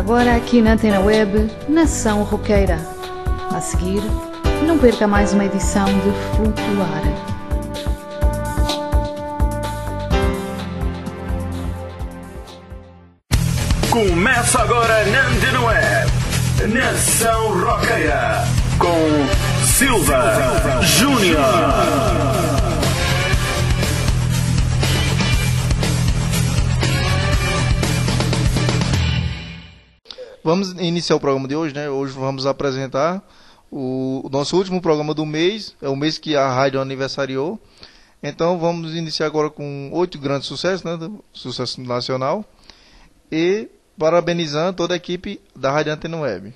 agora aqui na Antena Web, Nação Roqueira. A seguir, não perca mais uma edição de Flutuar. Começa agora na Antena Web, Nação Roqueira, com Silva Júnior. Vamos iniciar o programa de hoje, né? Hoje vamos apresentar o nosso último programa do mês, é o mês que a rádio aniversariou. Então vamos iniciar agora com 8 grandes sucessos, né? Sucesso nacional. E parabenizando toda a equipe da Rádio Antena Web.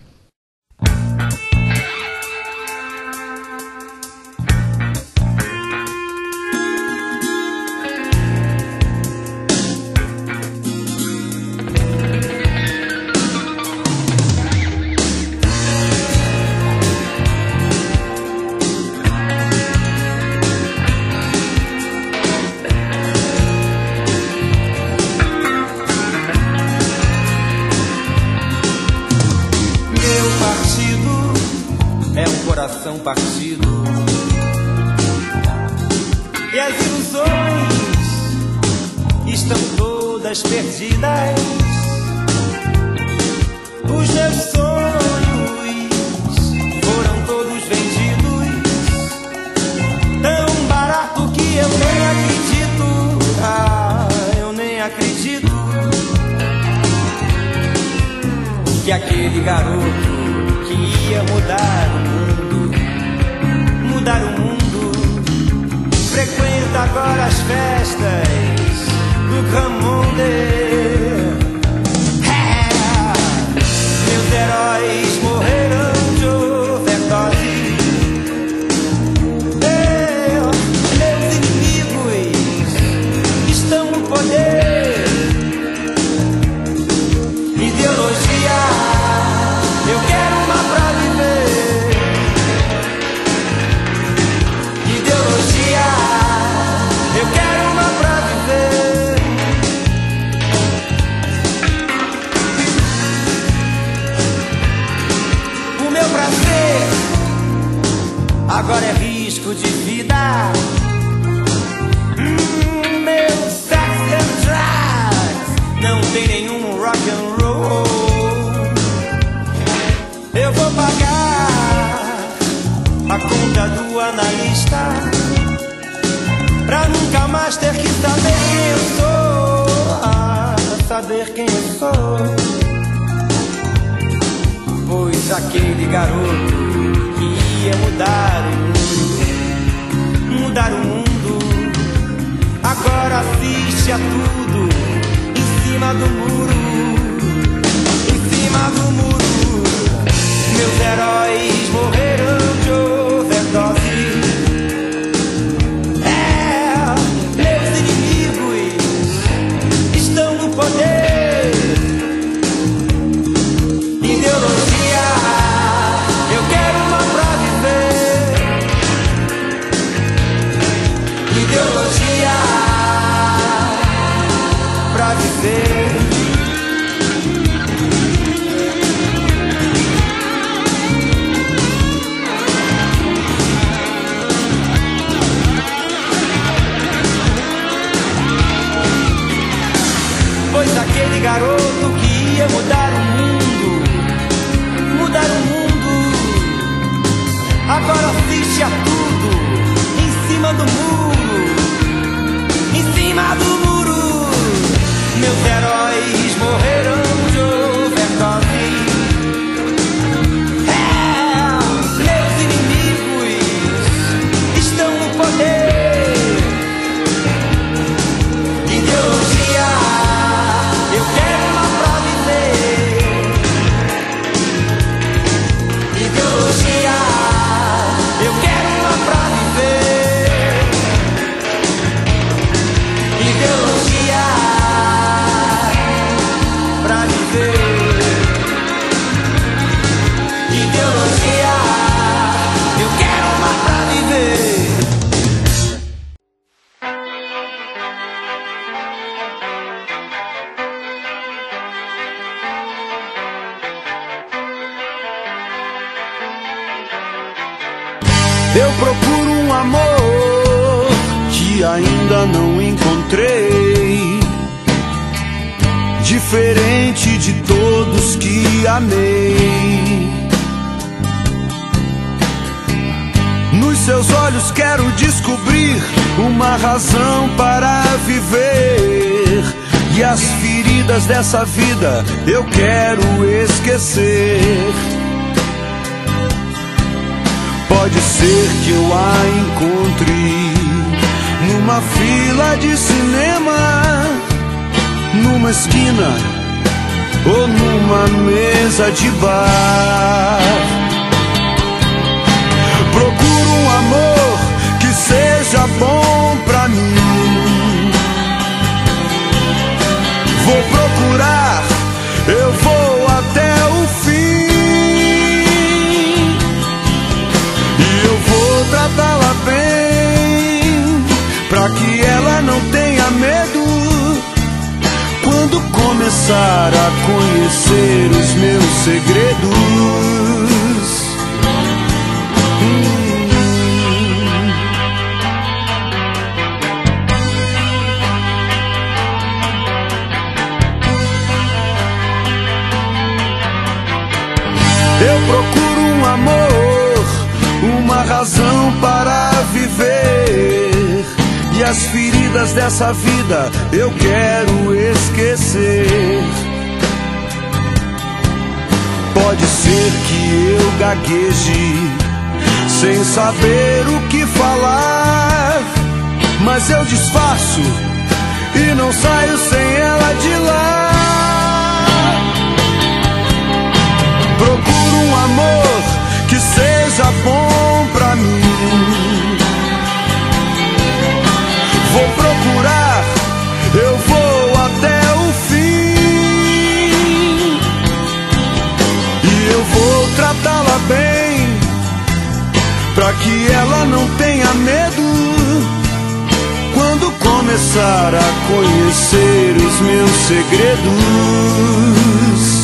Partido e as ilusões estão todas perdidas. Os meus sonhos foram todos vendidos, tão barato que eu nem acredito. Eu nem acredito que aquele garoto que ia mudar o mundo, frequenta agora as festas do Grand Monde. Meus heróis morreram de overdose. Meus inimigos estão no poder. Ideologia, eu quero uma pra viver. Eu quero uma pra viver. O meu prazer agora é risco de vida. Meu sex and drugs não tem nenhum rock and roll. Eu vou pagar a conta do analista pra nunca mais ter que saber quem eu sou. Saber quem eu sou. Pois aquele garoto que ia mudar o mundo, agora assiste a tudo em cima do muro. Em cima do muro. Meus heróis morreram de overdose. Poder, ideologia, eu quero uma pra viver. Ideologia pra viver. Pois aquele garoto que ia mudar o mundo, agora assiste a tudo em cima do muro. Em cima do muro. Meus heróis amor que ainda não encontrei, diferente de todos que amei. Nos seus olhos quero descobrir uma razão para viver, e as feridas dessa vida eu quero esquecer. Pode ser que eu a encontre numa fila de cinema, numa esquina ou numa mesa de bar. Procuro um amor que seja bom pra mim. Vou procurar, eu vou até o fim, e eu vou tratá-la bem, pra que ela não tenha medo quando começar a conhecer os meus segredos. Eu procuro um amor, uma razão para viver, e as feridas dessa vida eu quero esquecer. Pode ser que eu gagueje sem saber o que falar, mas eu disfarço e não saio sem ela de lá. Procuro um amor que seja bom pra mim. Vou procurar, eu vou até o fim, e eu vou tratá-la bem, pra que ela não tenha medo quando começar a conhecer os meus segredos.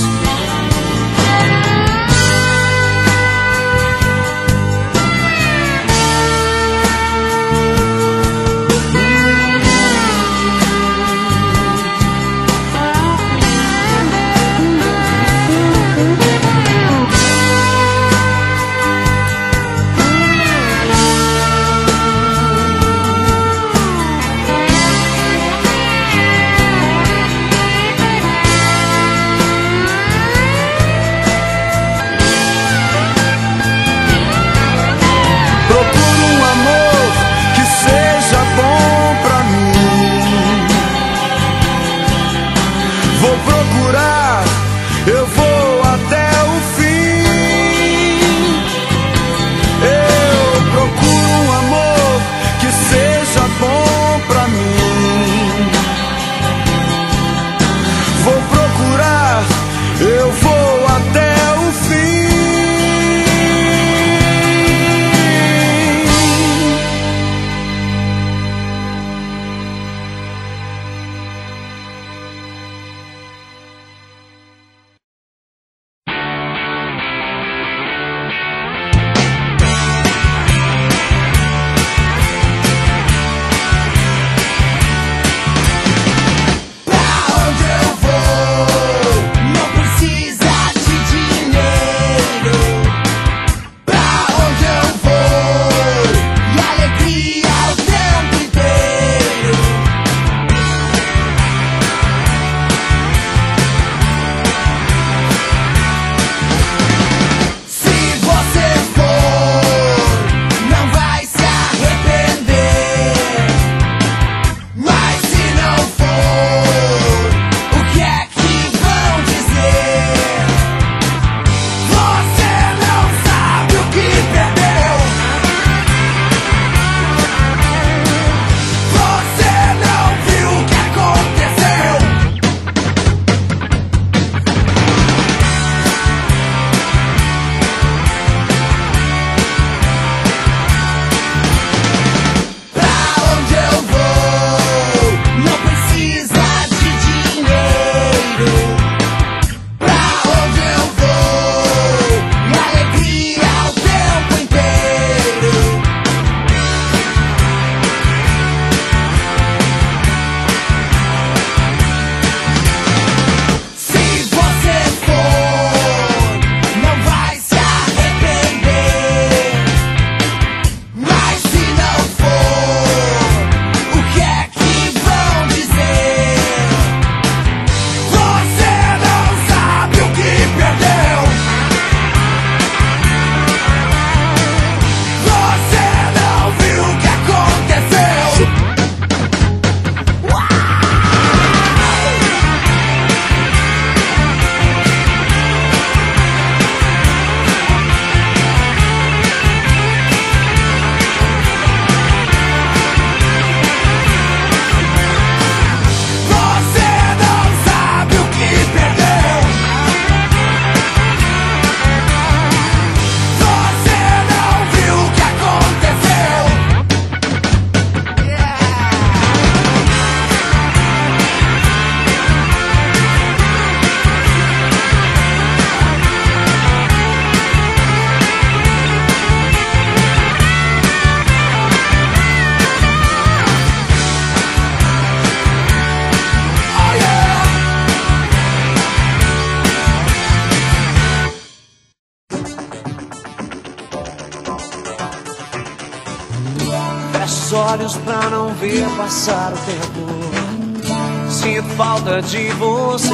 olhos pra não ver passar o tempo. Sinto falta de você.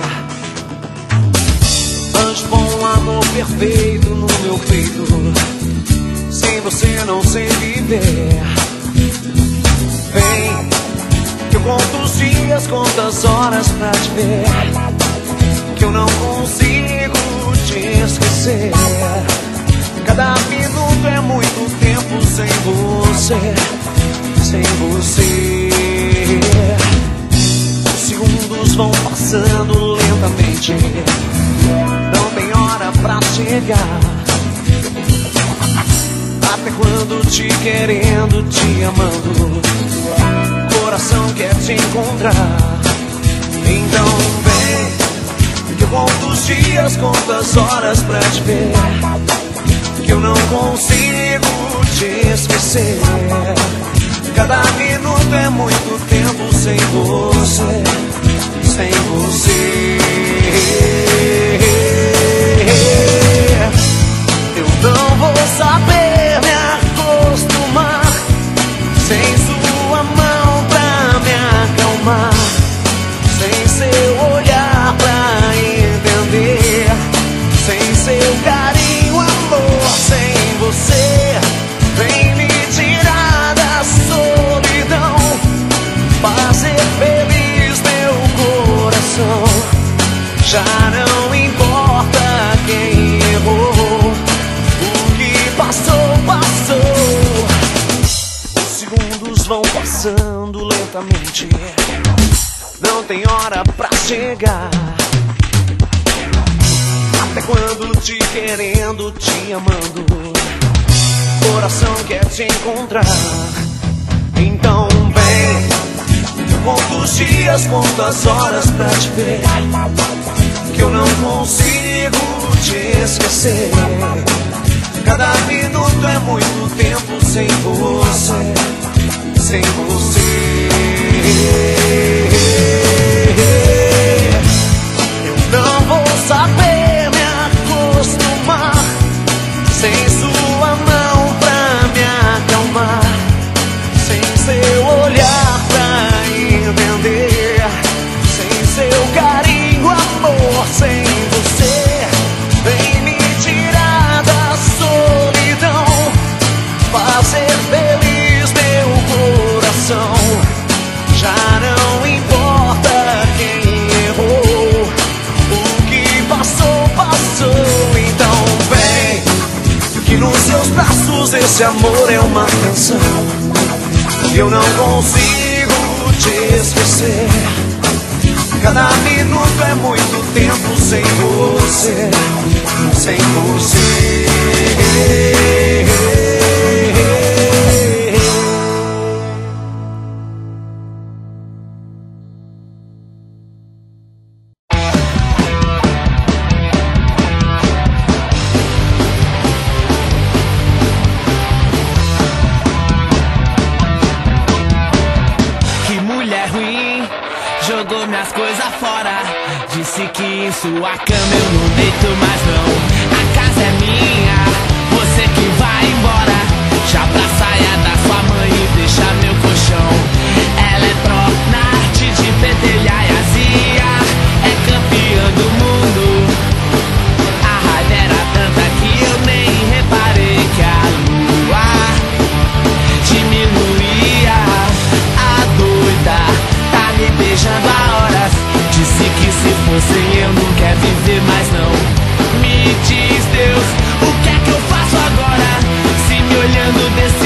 Anjo bom, amor perfeito no meu peito. Sem você não sei viver. Vem, que eu conto os dias, conto as horas pra te ver. Que eu não consigo te esquecer. Cada minuto é muito tempo sem você, sem você. Os segundos vão passando lentamente. Não tem hora pra chegar. Até quando te querendo, te amando, coração quer te encontrar. Então vem, que eu conto os dias, conto as horas pra te ver. Que eu não consigo te esquecer. Cada minuto é muito tempo sem você, sem você. Eu não vou saber me acostumar sem sua mão pra me acalmar, sem seu olhar pra entender, sem seu carinho, amor, sem você. Vem me tirar da solidão, fazer feliz meu coração. Já não importa quem errou, o que passou, passou. Os segundos vão passando lentamente. Não tem hora pra chegar. Até quando te querendo, te amando, coração quer te encontrar. Então vem, eu conto os dias, conto as horas pra te ver. Que eu não consigo te esquecer. Cada minuto é muito tempo sem você, sem você. Eu não vou saber me acostumar sem sua mão pra me acalmar, sem seu olhar pra entender, sem seu carinho, amor, sem você. Vem me tirar da solidão, fazer feliz meu coração. Já não importa quem errou, o que passou, passou. Então vem, que nos seus braços esse amor é uma canção. Eu não consigo te esquecer. Cada minuto é muito tempo sem você, sem você. Que mulher ruim, jogou minhas coisas fora. Disse que em sua cama eu não deito mais não. A casa é minha, você que vai embora. Já pra saia da sua mãe e deixa meu colchão. Ela é pró na arte de pentelhar e azia. É campeã do mundo. A raiva era tanta que eu nem reparei que a lua diminuía. A doida tá me beijando há horas. Disse que se fosse eu não quer viver mais não. Me diz Deus, o que é que eu faço agora? Se me olhando desse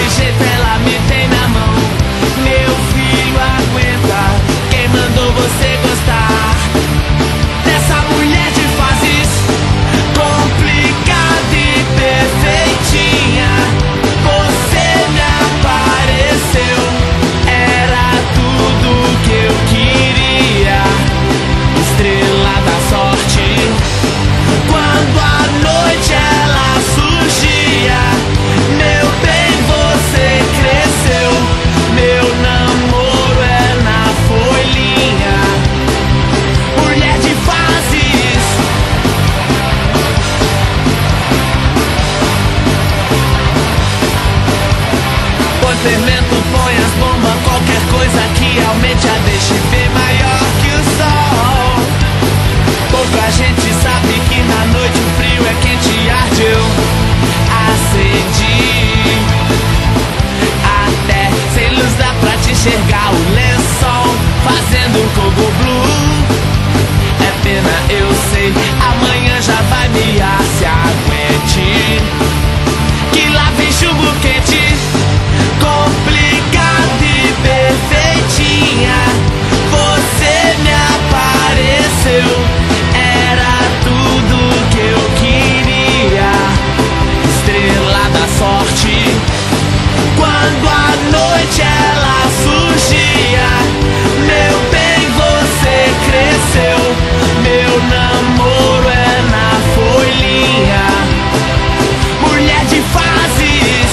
enxergar o lençol fazendo um cogo blue. É pena, eu sei, amanhã já vai miar, se aguente, que lá vem chumbo quente, complicada e perfeitinha. Você me apareceu, era tudo que eu queria, estrela da sorte. Quando a noite ela surgia, meu bem, você cresceu. Meu namoro é na folhinha, mulher de fases.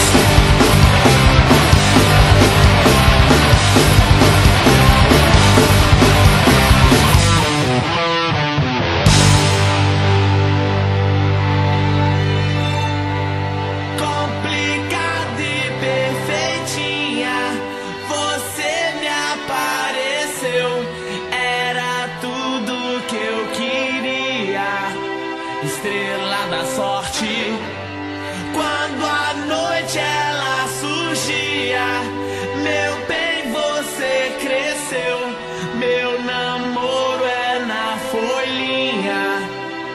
Complicada e perfeitinha, você me apareceu, era tudo que eu queria, estrela da sorte. Quando a noite ela surgia, meu bem, você cresceu. Meu namoro é na folhinha.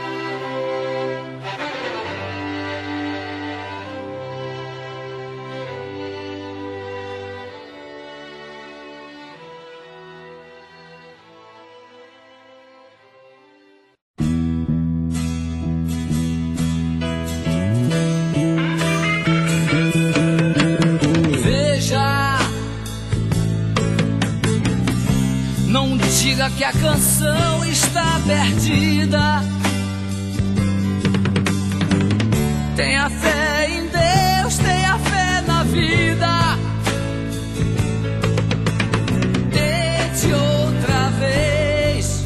Veja, não diga que a canção está perdida. Tenha fé em Deus, tenha fé na vida. Tente outra vez.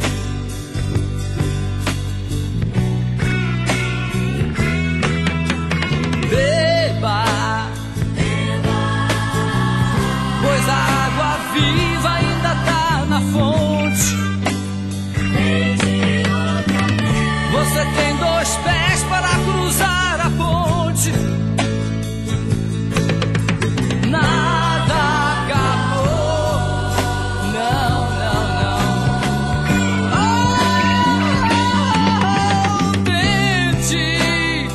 Beba, pois a água viva ainda tá na fonte. Você tem 2 pés para cruzar a ponte. Nada acabou. Não, não, não. Oh, tente.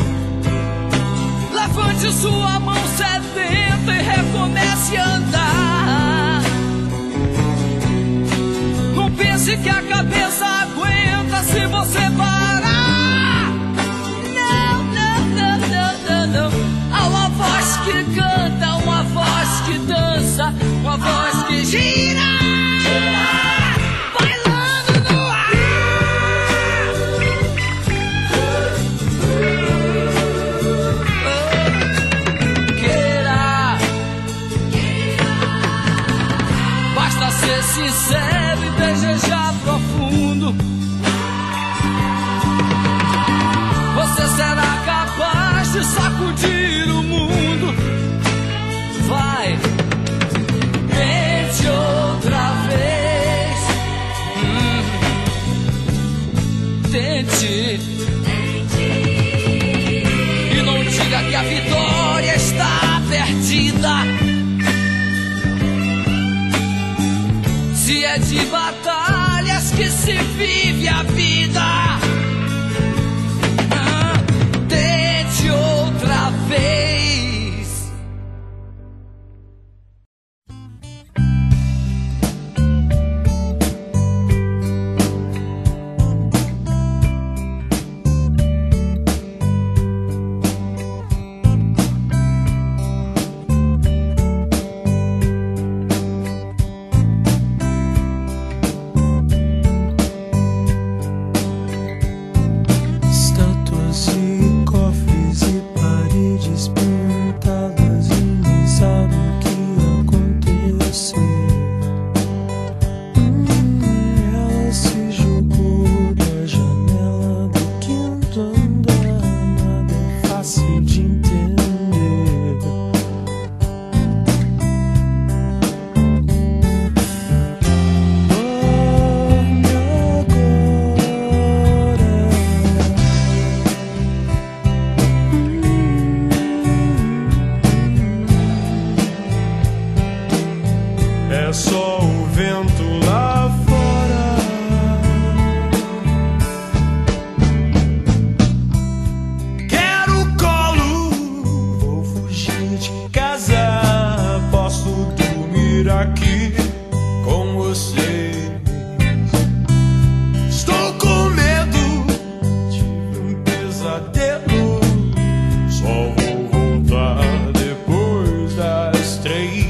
Levante sua mão sedenta e recomece a andar. Não pense que a cabeça aguenta se você parar. Não, não, não, não, não, não. Há uma voz que canta, uma voz que dança, uma voz que gira, bailando no ar. Queira, basta ser sincero e desejar profundo. Você será capaz de sacudir o mundo. Vai, tente outra vez. Tente. E não diga que a vitória está perdida. Se é de batalhas que se vive a vida. Tente outra vez. é só o vento lá fora. Quero colo, vou fugir de casa. Posso dormir aqui com você. Estou com medo, tive um pesadelo. Só vou voltar depois das 3.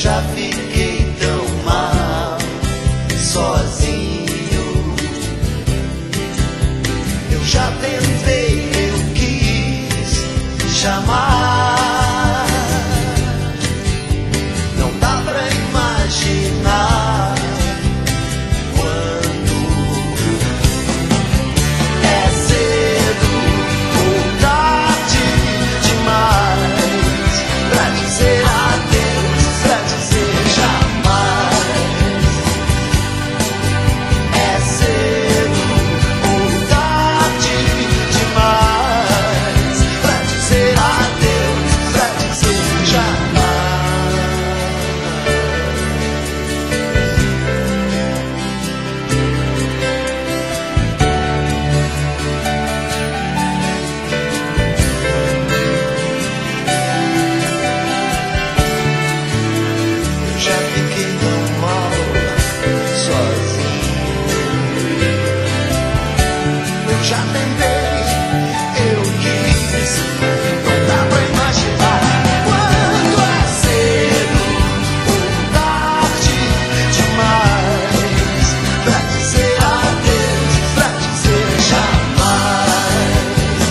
já fiquei tão mal, sozinho. Eu já tentei, eu quis chamar. Não dá pra imaginar quando é cedo ou tarde demais pra dizer adeus, pra dizer jamais. É cedo ou tarde demais pra dizer adeus, pra dizer jamais. Eu já fiquei tão mal, sozinho. Eu já tentei, eu quis. Não dá pra imaginar quando é cedo ou tarde demais pra dizer adeus, pra dizer jamais.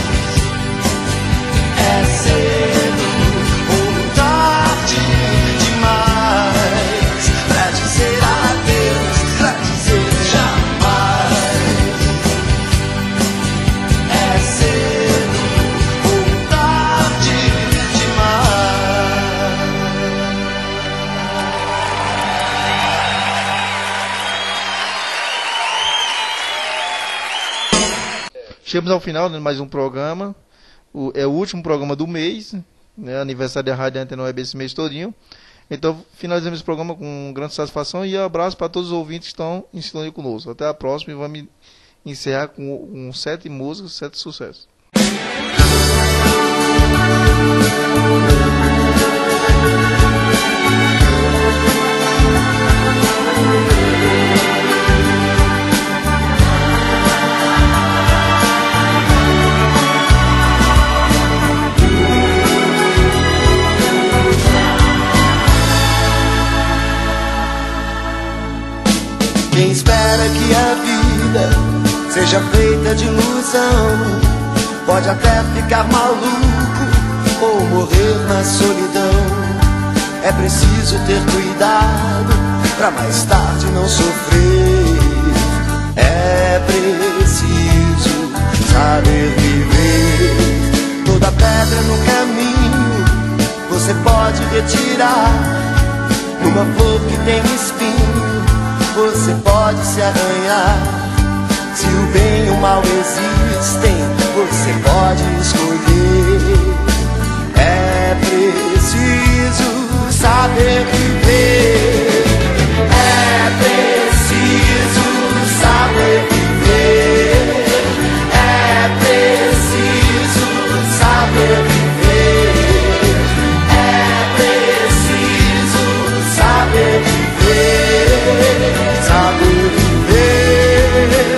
É cedo ou tarde demais pra dizer adeus, pra dizer jamais. É cedo ou tarde demais. Chegamos ao final de mais um programa. É o último programa do mês, né? Aniversário da Rádio Antena Web esse mês todinho. Então finalizamos esse programa com grande satisfação e abraço para todos os ouvintes que estão em sintonia conosco. Até a próxima e vamos encerrar com 7 músicas, 7 sucessos. Quem espera que a vida seja feita de ilusão pode até ficar maluco ou morrer na solidão. É preciso ter cuidado pra mais tarde não sofrer. É preciso saber viver. Toda pedra no caminho você pode retirar. Numa flor que tem um espinho você pode se arranhar. Se o bem e o mal existem, você pode escolher. É preciso saber viver. É preciso saber viver. É preciso saber viver. É preciso saber viver. Saber viver.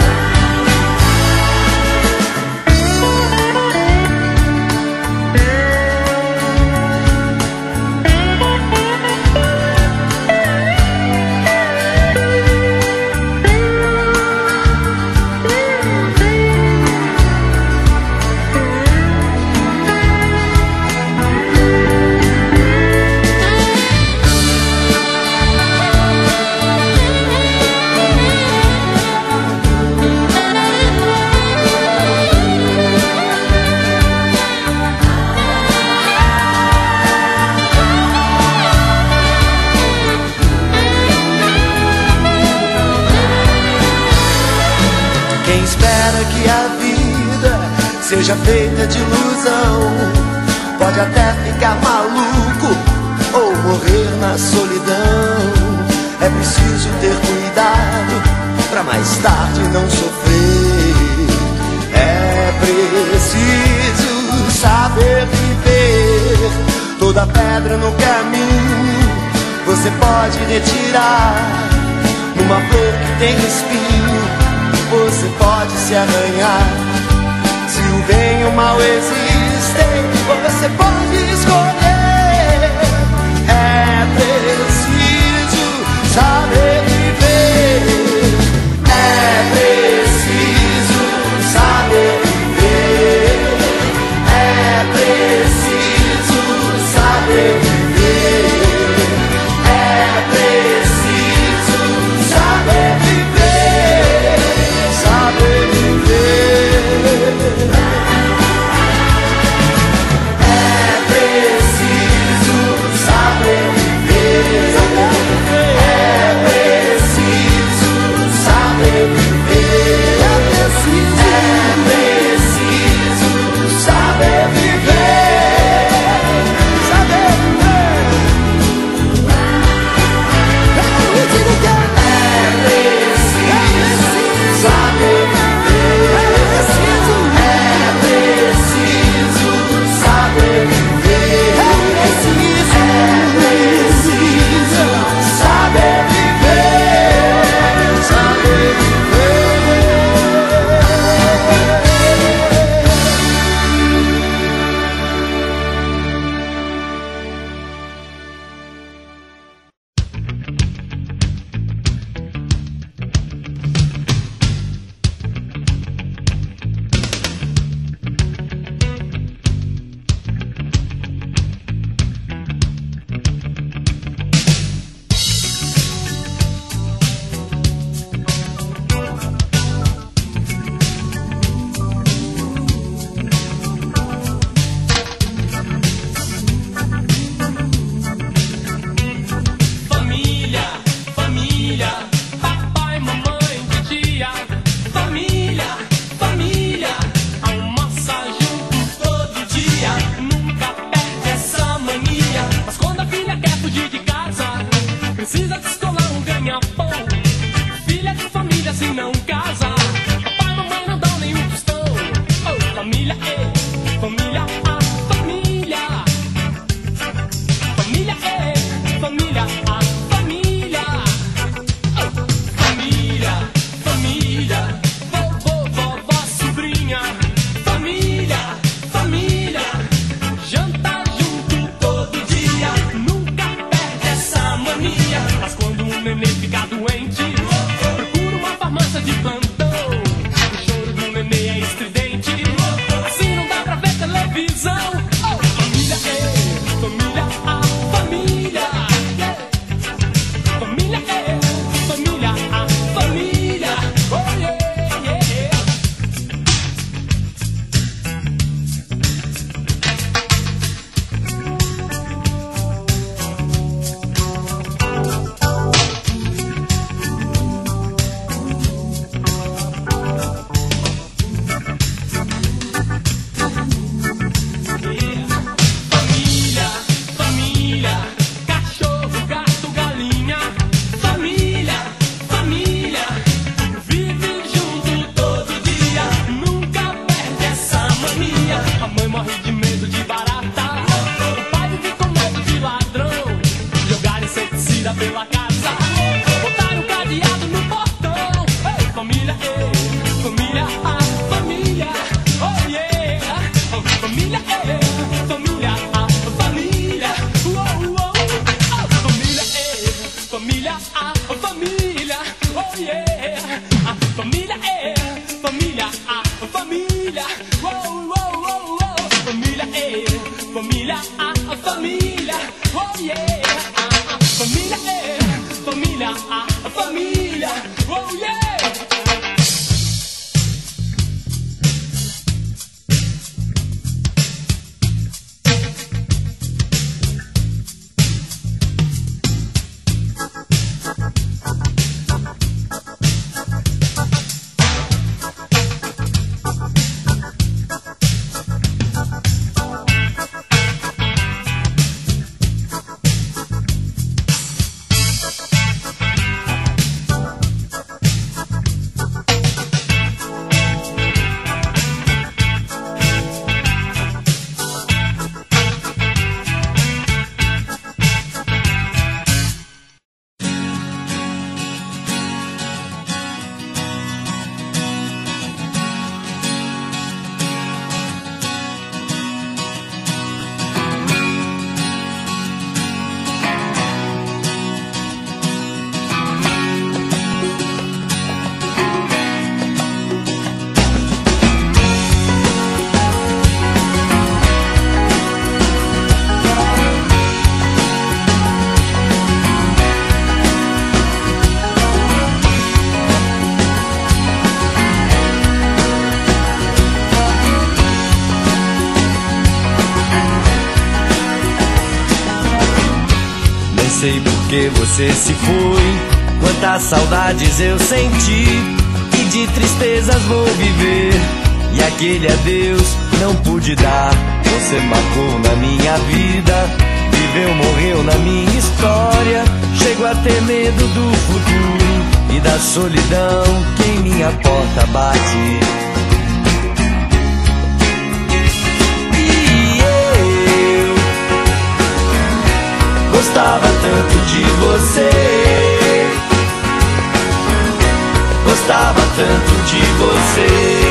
Quem espera que a vida seja feita de ilusão pode até ficar maluco ou morrer na solidão. É preciso ter cuidado pra mais tarde não sofrer. É preciso saber viver. Toda pedra no caminho você pode retirar. Numa flor que tem espinho você pode se arranhar. Se o bem e o mal existem, você pode escolher. É preciso família, família, oh, oh, oh, oh, família, família, família, oh yeah, família, família, família, oh yeah. Sei porque você se foi, quantas saudades eu senti, e de tristezas vou viver, e aquele adeus não pude dar. Você marcou na minha vida, viveu, morreu na minha história. Chego a ter medo do futuro e da solidão que em minha porta bate. Gostava tanto de você, gostava tanto de você.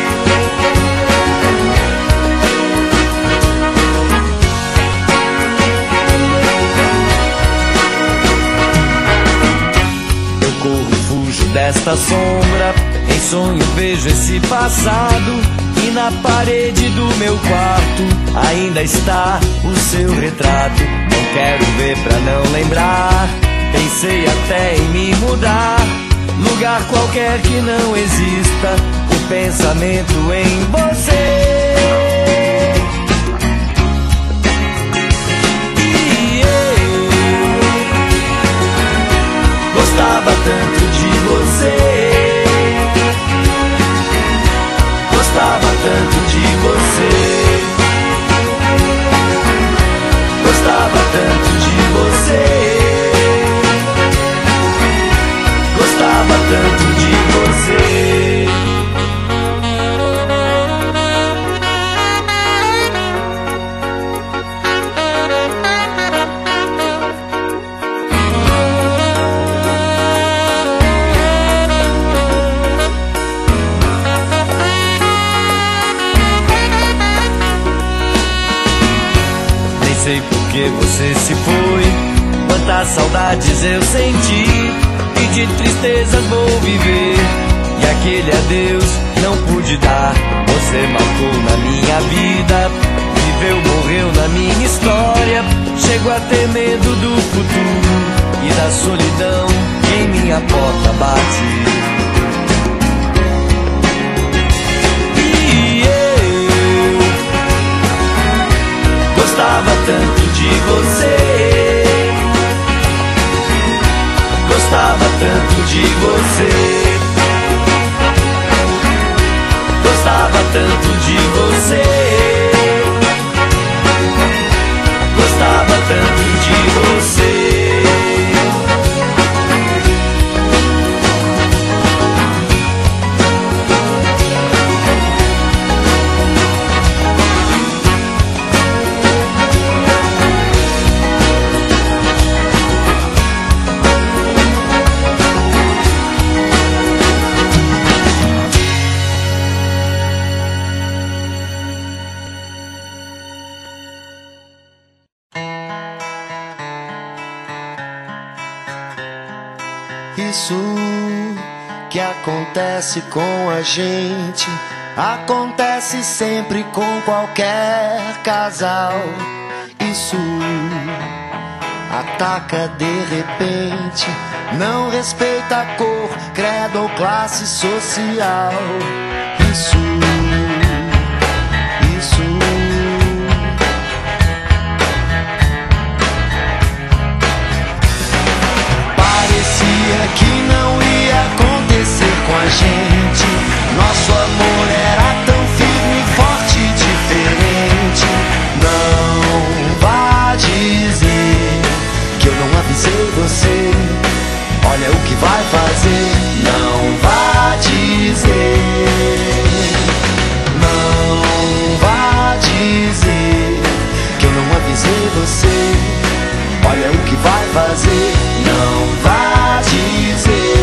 Eu corro, fujo desta sombra, em sonho vejo esse passado, e na parede do meu quarto ainda está o seu retrato. Não quero ver pra não lembrar, pensei até em me mudar, lugar qualquer que não exista o pensamento em você. E eu gostava tanto de você, gostava tanto de você. Gostava tanto de você, gostava tanto de você. Nem sei porque você se foi, quantas saudades eu senti, e de tristezas vou viver, e aquele adeus não pude dar. Você marcou na minha vida, viveu, morreu na minha história. Chego a ter medo do futuro e da solidão que em minha porta bate. E eu gostava tanto de você, gostava tanto de você, gostava tanto de você, gostava tanto de você. que acontece com a gente acontece sempre com qualquer casal. Isso ataca de repente, não respeita a cor, credo ou classe social. Isso parecia que não ia acontecer com a gente. Nosso amor era tão firme, forte e diferente. Não vá dizer que eu não avisei você. Olha o que vai fazer. Não vá dizer. Não vá dizer que eu não avisei você. Olha o que vai fazer. Não vá dizer.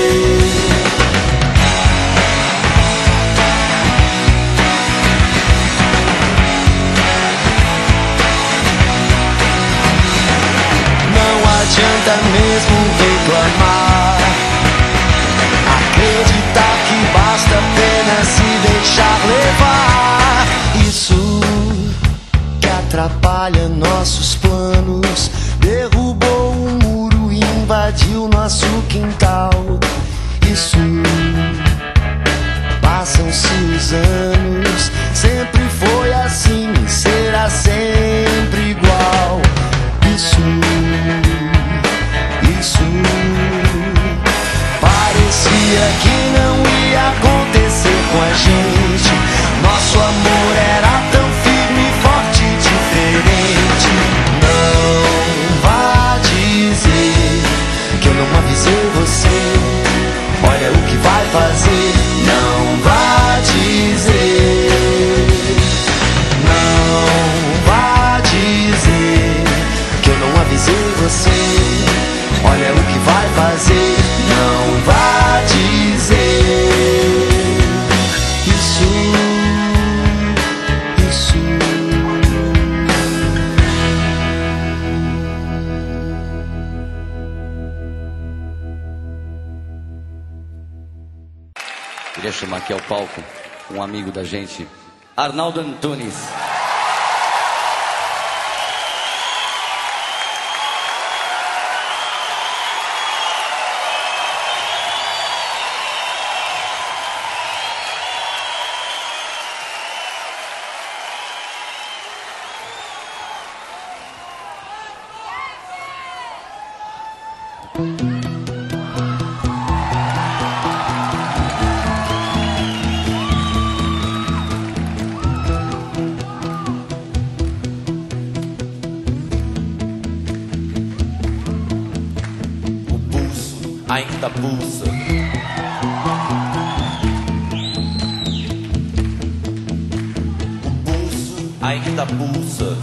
Não adianta mesmo reclamar, acreditar que basta apenas se deixar levar. Isso que atrapalha nossos planos, derrubou um muro e invadiu nosso quintal. Isso passam-se os anos, sempre foi assim e será sempre igual. Isso parecia que não ia acontecer com a gente. Nosso amor era tão firme, forte e diferente. Não vá dizer que eu não avisei você. Olha o que vai fazer. Não vá dizer. Não vá dizer que eu não avisei você. Olha o que vai fazer. Não vá dizer. Isso Queria chamar aqui ao palco um amigo da gente, Arnaldo Antunes. Ainda pulsa. O pulso ainda pulsa.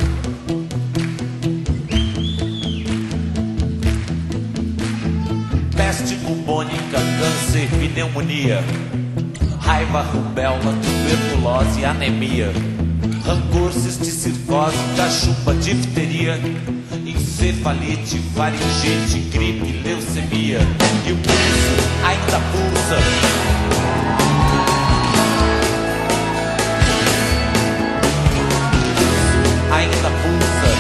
Peste bubônica, câncer, pneumonia, raiva, rubéola, tuberculose, anemia, rancor, cisticircose, cachumba, difteria, encefalite, faringite, gripe, leucemia. E o pulso ainda pulsa. Ainda pulsa.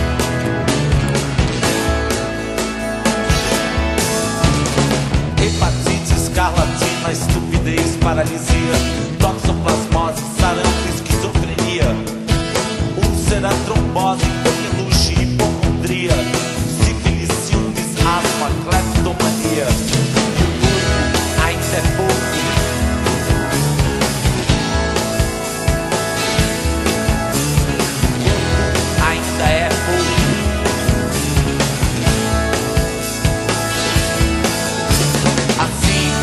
Hepatite, escarlatina, estupidez, paralisia, toxoplasmose, sarampo, esquizofrenia, úlcera, trombose, coqueluche, hipocondria, sífilis, ciúmes, asma, cleptomania. E o corpo ainda é pouco. Ainda é pouco. Assim,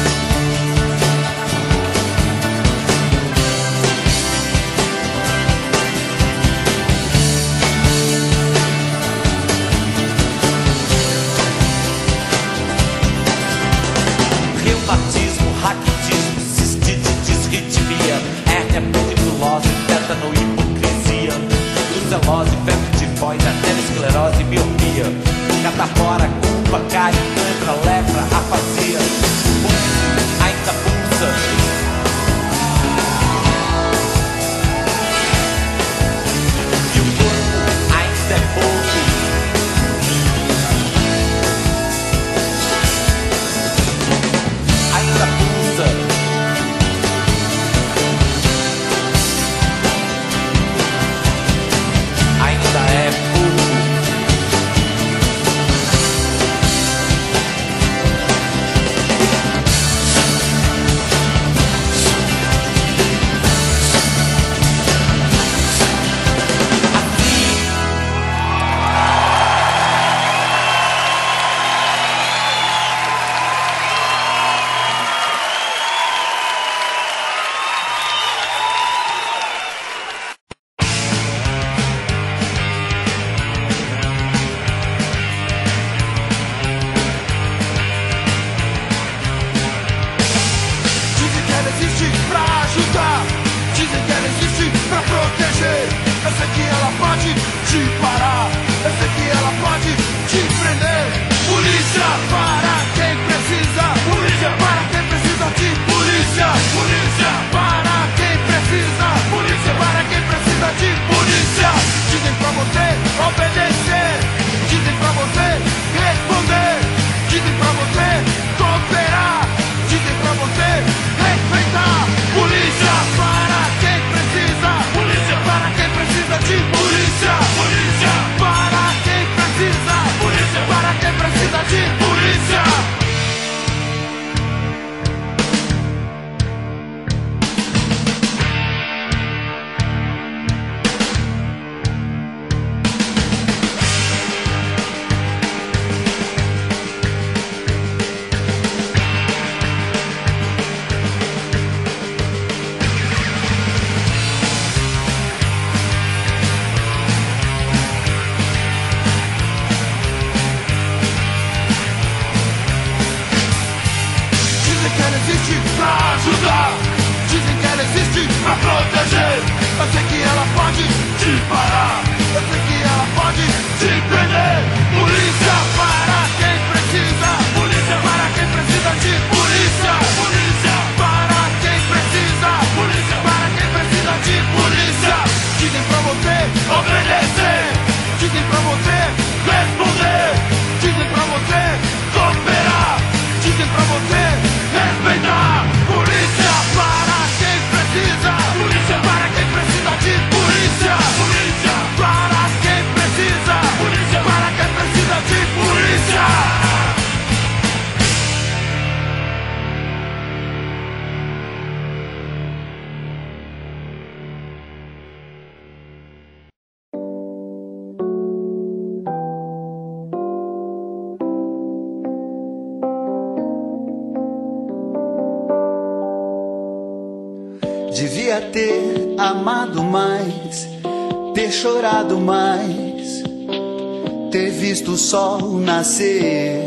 Devia ter amado mais, ter chorado mais, ter visto o sol nascer.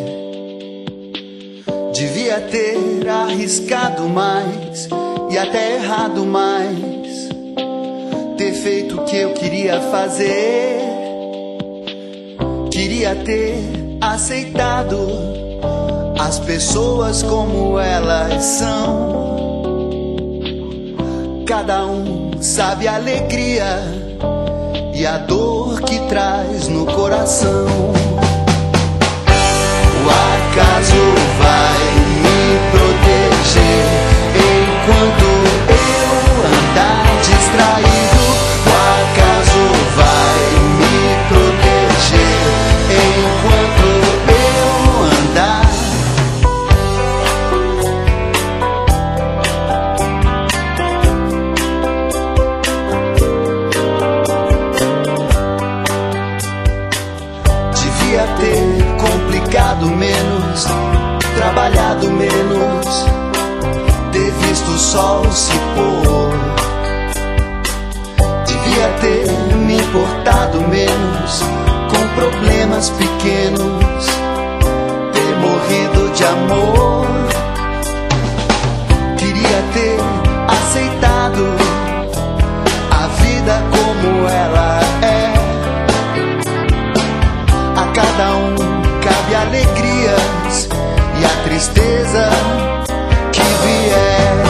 Devia ter arriscado mais e até errado mais, ter feito o que eu queria fazer. Queria ter aceitado as pessoas como elas são. Cada um sabe a alegria e a dor que traz no coração. O acaso vai me proteger enquanto eu andar distraído. O acaso vai me proteger enquanto eu andar. Devia ter complicado menos, trabalhado menos, ter visto o sol se pôr. Devia ter me importado menos com problemas pequenos, ter morrido de amor. Queria ter aceitado a vida como ela é. A cada um cabe alegrias e a tristeza que vier.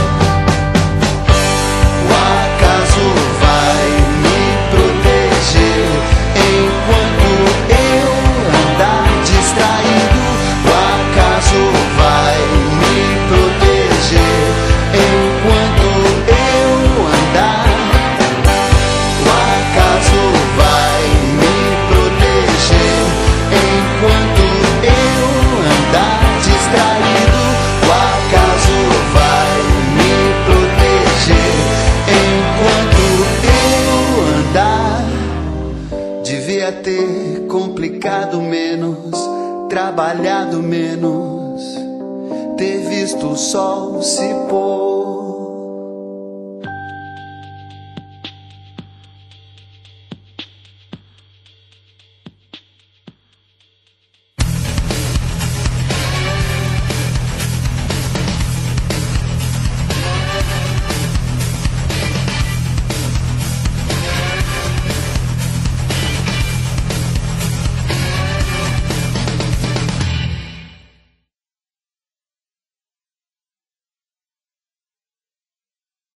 O acaso vai me proteger enquanto eu andar distraído. O acaso vai me proteger enquanto eu andar. O acaso vai me proteger enquanto eu andar distraído. O acaso vai me proteger enquanto eu andar. Devia ter complicado menos, trabalhado menos, ter visto o sol se pôr.